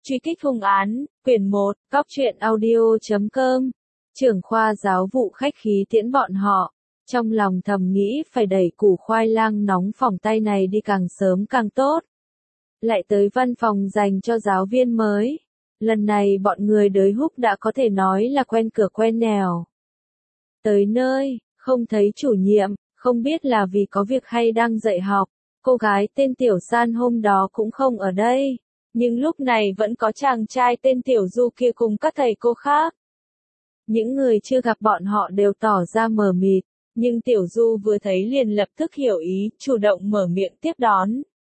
Truy kích hung án, quyển 1, Cóc truyện audio.com. Trưởng khoa giáo vụ khách khí tiễn bọn họ, trong lòng thầm nghĩ phải đẩy củ khoai lang nóng phỏng tay này đi càng sớm càng tốt. Lại tới văn phòng dành cho giáo viên mới. Lần này bọn người đới húc đã có thể nói là quen cửa quen nẻo. Tới nơi, không thấy chủ nhiệm, không biết là vì có việc hay đang dạy học. Cô gái tên Tiểu San hôm đó cũng không ở đây. Nhưng lúc này vẫn có chàng trai tên Tiểu Du kia cùng các thầy cô khác. Những người chưa gặp bọn họ đều tỏ ra mờ mịt, nhưng Tiểu Du vừa thấy liền lập tức hiểu ý, chủ động mở miệng tiếp đón.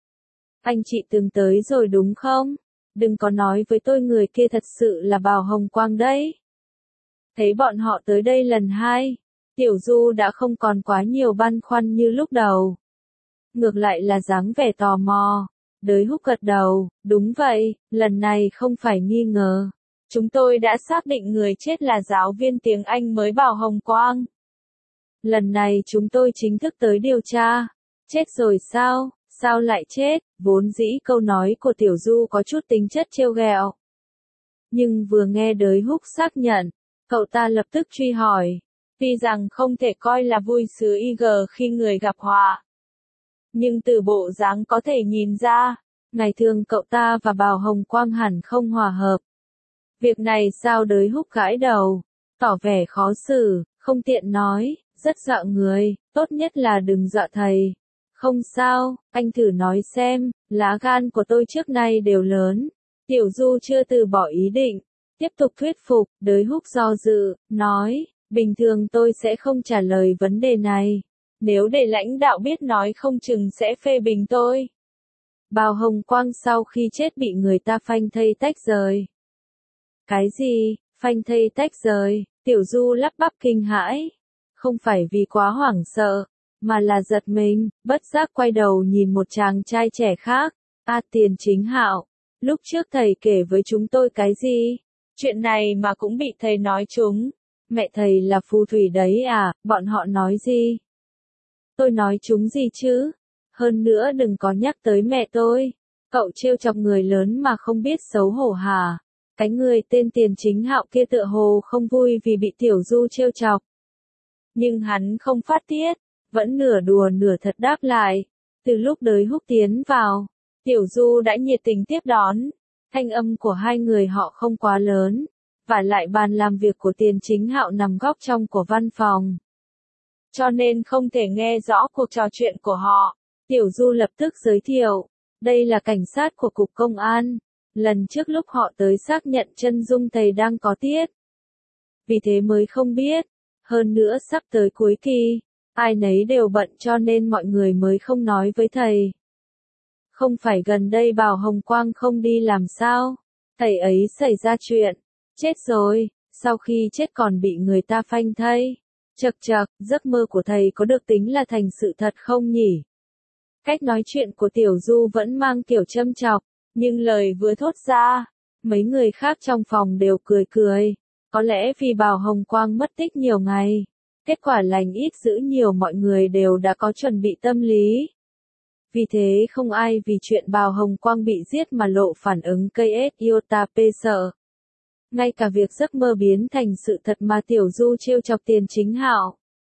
Anh chị từng tới rồi đúng không? Đừng có nói với tôi người kia thật sự là Bào Hồng Quang đấy. Thấy bọn họ tới đây lần hai, Tiểu Du đã không còn quá nhiều băn khoăn như lúc đầu. Ngược lại là dáng vẻ tò mò. Đới húc gật đầu, đúng vậy, lần này không phải nghi ngờ. Chúng tôi đã xác định người chết là giáo viên tiếng Anh mới Bào Hồng Quang. Lần này chúng tôi chính thức tới điều tra. Chết rồi sao? Sao lại chết? Vốn dĩ câu nói của Tiểu Du có chút tính chất trêu ghẹo. Nhưng vừa nghe đới húc xác nhận, cậu ta lập tức truy hỏi. Tuy rằng không thể coi là vui sướng IG khi người gặp họa. Nhưng từ bộ dáng có thể nhìn ra, ngày thường cậu ta và Bào Hồng Quang hẳn không hòa hợp. Việc này sao đới húc gãi đầu, tỏ vẻ khó xử, không tiện nói, rất dọa người, tốt nhất là đừng dọa thầy. Không sao, anh thử nói xem, lá gan của tôi trước nay đều lớn. Tiểu Du chưa từ bỏ ý định, tiếp tục thuyết phục, đới húc do dự, nói, bình thường tôi sẽ không trả lời vấn đề này. Nếu để lãnh đạo biết nói không chừng sẽ phê bình tôi. Bào Hồng Quang sau khi chết bị người ta phanh thây tách rời. Cái gì, phanh thây tách rời? Tiểu Du lắp bắp kinh hãi. Không phải vì quá hoảng sợ, mà là giật mình, bất giác quay đầu nhìn một chàng trai trẻ khác. Tiền Chính Hạo, lúc trước thầy kể với chúng tôi cái gì? Chuyện này mà cũng bị thầy nói trúng. Mẹ thầy là phù thủy đấy à, bọn họ nói gì? Tôi nói chúng gì chứ? Hơn nữa đừng có nhắc tới mẹ tôi. Cậu trêu chọc người lớn mà không biết xấu hổ hả? Cái người tên Tiền Chính Hạo kia tựa hồ không vui vì bị Tiểu Du trêu chọc. Nhưng hắn không phát tiết, vẫn nửa đùa nửa thật đáp lại. Từ lúc đới húc tiến vào, Tiểu Du đã nhiệt tình tiếp đón. Thanh âm của hai người họ không quá lớn. Và lại bàn làm việc của Tiền Chính Hạo nằm góc trong của văn phòng. Cho nên không thể nghe rõ cuộc trò chuyện của họ. Tiểu Du lập tức giới thiệu. Đây là cảnh sát của Cục Công an. Lần trước lúc họ tới xác nhận chân dung thầy đang có tiết. Vì thế mới không biết. Hơn nữa sắp tới cuối kỳ. Ai nấy đều bận cho nên mọi người mới không nói với thầy. Không phải gần đây Bào Hồng Quang không đi làm sao. Thầy ấy xảy ra chuyện. Chết rồi. Sau khi chết còn bị người ta phanh thây. Chậc chậc, giấc mơ của thầy có được tính là thành sự thật không nhỉ? Cách nói chuyện của Tiểu Du vẫn mang kiểu châm chọc, nhưng lời vừa thốt ra, mấy người khác trong phòng đều cười cười. Có lẽ vì Bào Hồng Quang mất tích nhiều ngày, kết quả lành ít dữ nhiều mọi người đều đã có chuẩn bị tâm lý. Vì thế không ai vì chuyện Bào Hồng Quang bị giết mà lộ phản ứng KS iota p sợ. Ngay cả việc giấc mơ biến thành sự thật mà Tiểu Du trêu chọc Tiền Chính Hạo.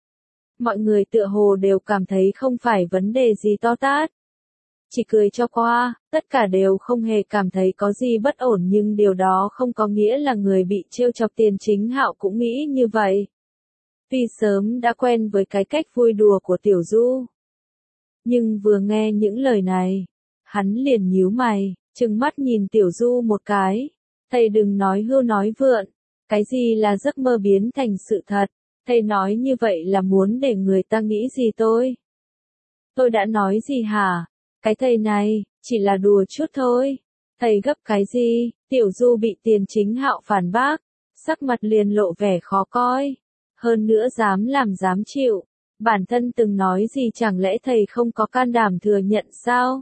Mọi người tựa hồ đều cảm thấy không phải vấn đề gì to tát. Chỉ cười cho qua, tất cả đều không hề cảm thấy có gì bất ổn nhưng điều đó không có nghĩa là người bị trêu chọc Tiền Chính Hạo cũng nghĩ như vậy. Tuy sớm đã quen với cái cách vui đùa của Tiểu Du. Nhưng vừa nghe những lời này, hắn liền nhíu mày, trừng mắt nhìn Tiểu Du một cái. Thầy đừng nói hưu nói vượn. Cái gì là giấc mơ biến thành sự thật? Thầy nói như vậy là muốn để người ta nghĩ gì tôi? Tôi đã nói gì hả? Cái thầy này, chỉ là đùa chút thôi. Thầy gấp cái gì? Tiểu Du bị Tiền Chính Hạo phản bác. Sắc mặt liền lộ vẻ khó coi. Hơn nữa dám làm dám chịu. Bản thân từng nói gì chẳng lẽ thầy không có can đảm thừa nhận sao?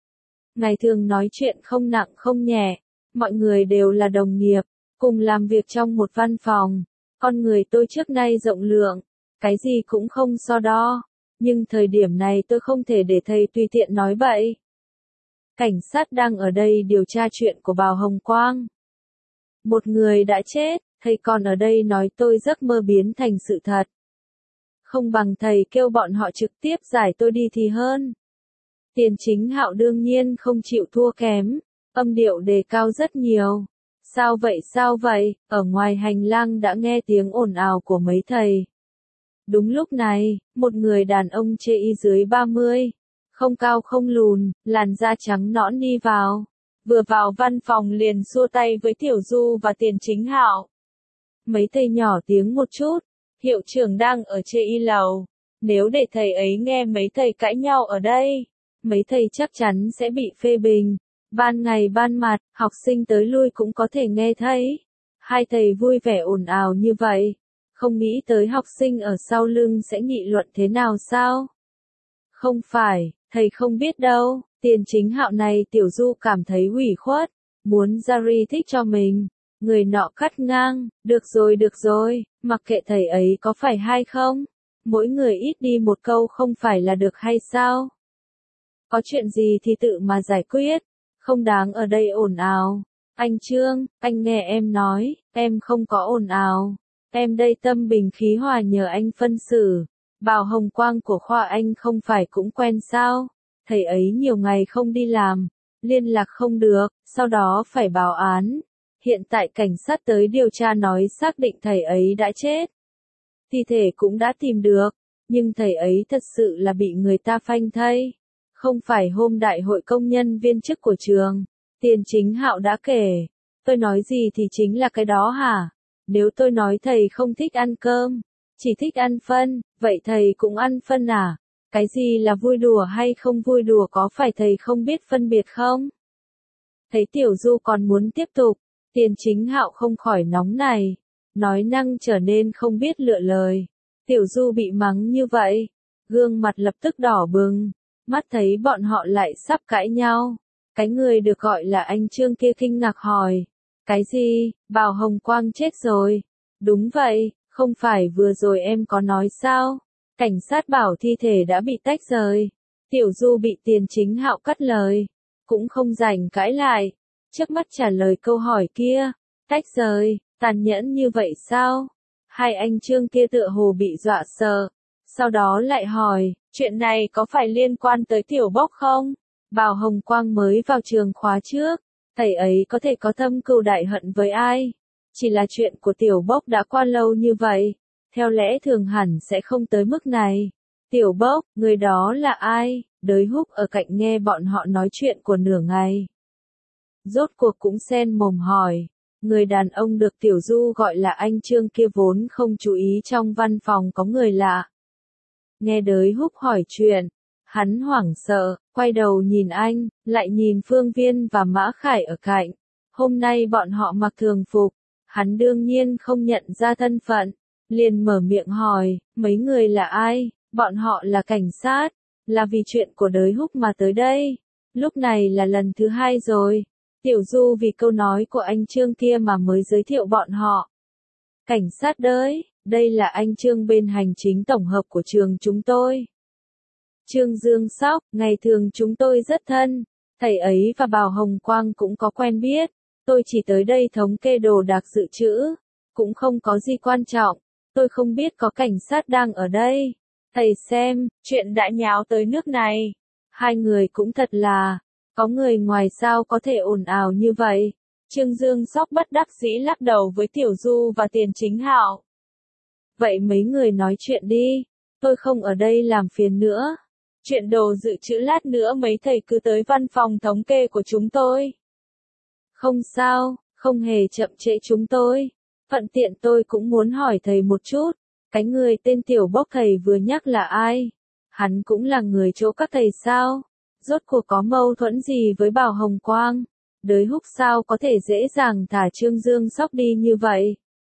Ngày thường nói chuyện không nặng không nhẹ. Mọi người đều là đồng nghiệp, cùng làm việc trong một văn phòng. Con người tôi trước nay rộng lượng, cái gì cũng không so đo. Nhưng thời điểm này tôi không thể để thầy tùy tiện nói bậy. cảnh sát đang ở đây điều tra chuyện của Bào Hồng Quang. Một người đã chết, thầy còn ở đây nói tôi giấc mơ biến thành sự thật. Không bằng thầy kêu bọn họ trực tiếp giải tôi đi thì hơn. Tiền Chính Hạo đương nhiên không chịu thua kém, âm điệu đề cao rất nhiều. Sao vậy, ở ngoài hành lang đã nghe tiếng ồn ào của mấy thầy. Đúng lúc này, một người đàn ông chê y dưới 30, không cao không lùn, làn da trắng nõn đi vào. Vừa vào văn phòng liền xua tay với Tiểu Du và Tiền Chính Hạo. Mấy thầy nhỏ tiếng một chút, hiệu trưởng đang ở chê y lầu. Nếu để thầy ấy nghe mấy thầy cãi nhau ở đây, mấy thầy chắc chắn sẽ bị phê bình. Ban ngày ban mặt, học sinh tới lui cũng có thể nghe thấy. Hai thầy vui vẻ ồn ào như vậy. Không nghĩ tới học sinh ở sau lưng sẽ nghị luận thế nào sao? Không phải, thầy không biết đâu. Tiền Chính Hạo này Tiểu Du cảm thấy ủy khuất, muốn giải thích cho mình. Người nọ cắt ngang, được rồi, mặc kệ thầy ấy có phải hay không. Mỗi người ít đi một câu không phải là được hay sao? Có chuyện gì thì tự mà giải quyết, không đáng ở đây ồn ào. Anh Trương, anh nghe em nói, em không có ồn ào. Em đây tâm bình khí hòa nhờ anh phân xử. Bào Hồng Quang của khoa anh không phải cũng quen sao? Thầy ấy nhiều ngày không đi làm, liên lạc không được, sau đó phải báo án. Hiện tại cảnh sát tới điều tra nói xác định thầy ấy đã chết. Thi thể cũng đã tìm được, nhưng thầy ấy thật sự là bị người ta phanh thây. Không phải hôm đại hội công nhân viên chức của trường, Tiền Chính Hạo đã kể. Tôi nói gì thì chính là cái đó hả? Nếu tôi nói thầy không thích ăn cơm, chỉ thích ăn phân, vậy thầy cũng ăn phân à? Cái gì là vui đùa hay không vui đùa có phải thầy không biết phân biệt không? Thấy Tiểu Du còn muốn tiếp tục, Tiền Chính Hạo không khỏi nóng này, nói năng trở nên không biết lựa lời. Tiểu Du bị mắng như vậy, gương mặt lập tức đỏ bừng, mắt thấy bọn họ lại sắp cãi nhau. Cái người được gọi là anh Trương kia kinh ngạc hỏi, cái gì, Bào Hồng Quang chết rồi? Đúng vậy, không phải vừa rồi em có nói sao? Cảnh sát bảo thi thể đã bị tách rời. Tiểu Du bị Tiền Chính Hạo cắt lời, cũng không rảnh cãi lại, trước mắt trả lời câu hỏi kia. Tách rời, tàn nhẫn như vậy sao? Hai anh Trương kia tựa hồ bị dọa sợ, sau đó lại hỏi, chuyện này có phải liên quan tới Tiểu Bốc không? Bào Hồng Quang mới vào trường khóa trước, thầy ấy có thể có thâm cừu đại hận với ai? Chỉ là chuyện của Tiểu Bốc đã qua lâu như vậy, theo lẽ thường hẳn sẽ không tới mức này. Tiểu Bốc, người đó là ai? Đới Húc ở cạnh nghe bọn họ nói chuyện của nửa ngày. Rốt cuộc cũng xen mồm hỏi, người đàn ông được Tiểu Du gọi là anh Trương kia vốn không chú ý trong văn phòng có người lạ. Nghe Đới Húc hỏi chuyện, hắn hoảng sợ, quay đầu nhìn anh, lại nhìn Phương Viên và Mã Khải ở cạnh. Hôm nay bọn họ mặc thường phục, hắn đương nhiên không nhận ra thân phận, liền mở miệng hỏi, mấy người là ai? Bọn họ là cảnh sát, là vì chuyện của Đới Húc mà tới đây. Lúc này là lần thứ hai rồi. Tiểu Du vì câu nói của anh Trương kia mà mới giới thiệu bọn họ. Cảnh sát đấy, đây là anh Trương bên hành chính tổng hợp của trường chúng tôi. Trương Dương Sóc, ngày thường chúng tôi rất thân, thầy ấy và Bào Hồng Quang cũng có quen biết. Tôi chỉ tới đây thống kê đồ đạc dự trữ, cũng không có gì quan trọng. Tôi không biết có cảnh sát đang ở đây. Thầy xem, chuyện đã nháo tới nước này. Hai người cũng thật là, có người ngoài sao có thể ồn ào như vậy. Trương Dương Sóc bất đắc dĩ lắc đầu với Tiểu Du và Tiền Chính Hạo. Vậy mấy người nói chuyện đi, tôi không ở đây làm phiền nữa. Chuyện đồ dự trữ lát nữa mấy thầy cứ tới văn phòng thống kê của chúng tôi. Không sao, không hề chậm trễ chúng tôi. Thuận tiện tôi cũng muốn hỏi thầy một chút, cái người tên Tiểu Bốc thầy vừa nhắc là ai? Hắn cũng là người chỗ các thầy sao? Rốt cuộc có mâu thuẫn gì với Bào Hồng Quang? Đới Húc sao có thể dễ dàng thả Trương Dương Sóc đi như vậy?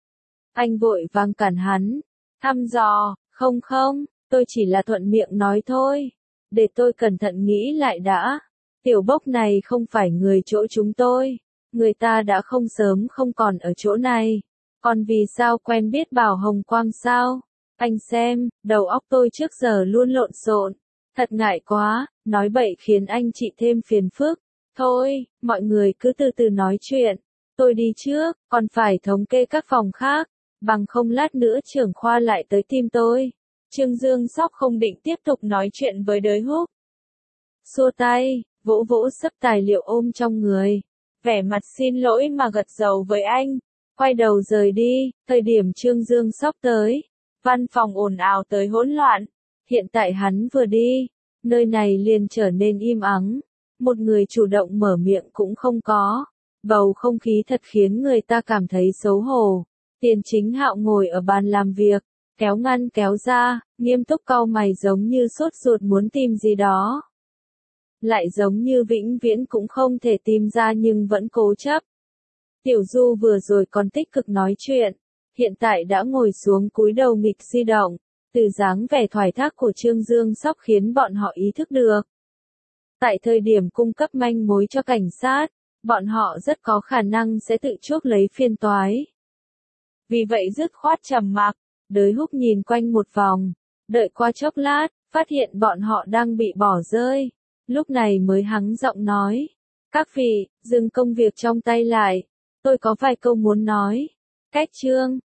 Anh vội vàng cản hắn, thăm dò, không, tôi chỉ là thuận miệng nói thôi. Để tôi cẩn thận nghĩ lại đã. Tiểu Bốc này không phải người chỗ chúng tôi. Người ta đã không sớm không còn ở chỗ này. Còn vì sao quen biết Bào Hồng Quang sao? Anh xem, đầu óc tôi trước giờ luôn lộn xộn. Thật ngại quá, nói bậy khiến anh chị thêm phiền phức. Thôi, mọi người cứ từ từ nói chuyện. Tôi đi trước, còn phải thống kê các phòng khác. Bằng không lát nữa trưởng khoa lại tới tìm tôi. Trương Dương Sóc không định tiếp tục nói chuyện với đới húc. Xua tay, vỗ vỗ xấp tài liệu ôm trong người. Vẻ mặt xin lỗi mà gật đầu với anh. Quay đầu rời đi, thời điểm Trương Dương Sóc tới. Văn phòng ồn ào tới hỗn loạn. Hiện tại hắn vừa đi, nơi này liền trở nên im ắng. Một người chủ động mở miệng cũng không có. Bầu không khí thật khiến người ta cảm thấy xấu hổ. Tiền Chính Hạo ngồi ở bàn làm việc, kéo ngăn kéo ra, nghiêm túc cau mày giống như sốt ruột muốn tìm gì đó. Lại giống như vĩnh viễn cũng không thể tìm ra nhưng vẫn cố chấp. Tiểu Du vừa rồi còn tích cực nói chuyện, hiện tại đã ngồi xuống cúi đầu nghịch di động, từ dáng vẻ thoải thác của Trương Dương Sóc khiến bọn họ ý thức được. Tại thời điểm cung cấp manh mối cho cảnh sát, bọn họ rất có khả năng sẽ tự chuốc lấy phiên toái. Vì vậy dứt khoát trầm mặc, đới húc nhìn quanh một vòng, đợi qua chốc lát, phát hiện bọn họ đang bị bỏ rơi. Lúc này mới hắng giọng nói, các vị, dừng công việc trong tay lại, tôi có vài câu muốn nói. Cách Trương